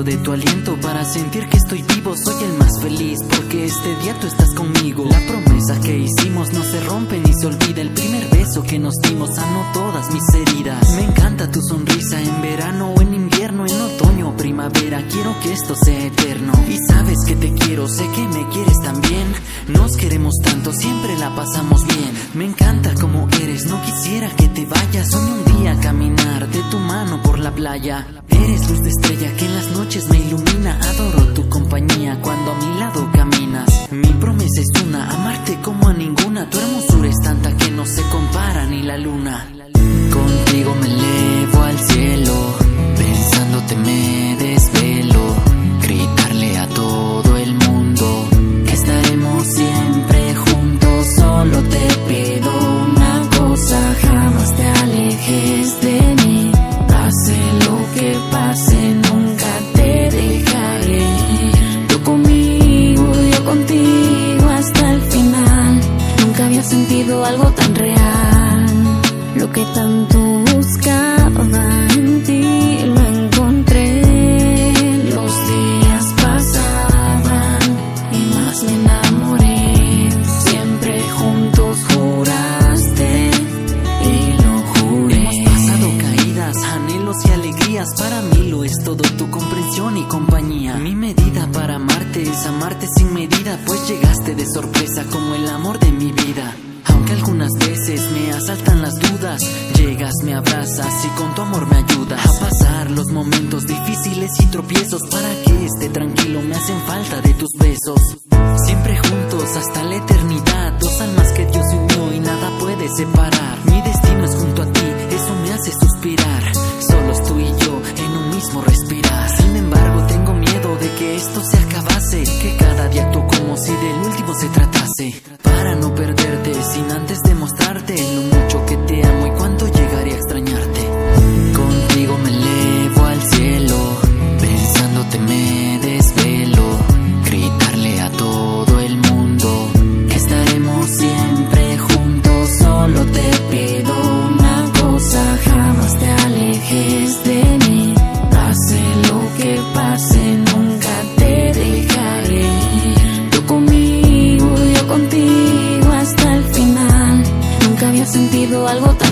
Necesito de tu aliento para sentir que estoy vivo. Soy el más feliz porque este día tú estás conmigo. La promesa que hicimos no se rompe ni se olvida. El primer beso que nos dimos sanó todas mis heridas. Me encanta tu sonrisa en verano o en invierno, en otoño o primavera. Quiero que esto sea eterno. Y sabes que te quiero, sé que me quieres también. Nos queremos tanto, siempre la pasamos bien. Me encanta como eres, no quisiera que te vayas. Soñé un día caminar de tu mano por la playa. Eres luz de estrella que en las noches me ilumina. Adoro tu compañía cuando a mi lado caminas. Mi promesa es una, amarte como a ninguna. Tu hermosura es tanta que no se compara ni la luna. Contigo me elevo al cielo, pensándote me desvelo. Gritarle a todo el mundo que estaremos siempre juntos. Solo te pido una cosa, jamás te alejes de mí. Pase lo que pase, nunca te dejaré ir. Tú conmigo, yo contigo hasta el final. Nunca había sentido algo tan real. Lo que tanto buscaba en ti lo encontré. Los días pasaban y más me enamoré. Siempre juntos juraste y lo juré. Hemos pasado caídas, anhelos y alegrías. Para mí lo es todo tu comprensión y compañía. Mi medida para amarte es amarte sin medida, pues llegaste de sorpresa como el amor de mi vida. Aunque algunas veces me asaltan las dudas, llegas, me abrazas y con tu amor me ayudas a pasar los momentos difíciles y tropiezos. Para que esté tranquilo me hacen falta de tus besos. Siempre juntos hasta la eternidad, dos almas que Dios unió y nada puede separar. Mi destino es junto a ti, eso me hace suspirar. Solos tú y yo en un mismo respirar. Sin embargo tengo miedo de que esto se acabase, que cada día actúo como si del último se tratase. Para no perderte sin antes demostrarte lo mucho que te amo y cuánto llegaré a extrañarte. Contigo me elevo al cielo, pensándote me desvelo. Gritarle a todo el mundo que estaremos siempre juntos. Solo te pido una cosa, jamás te alejes de mí. Pase lo que pase, nunca te dejaré ir. Tú conmigo, yo contigo hasta el final. Nunca había sentido algo tan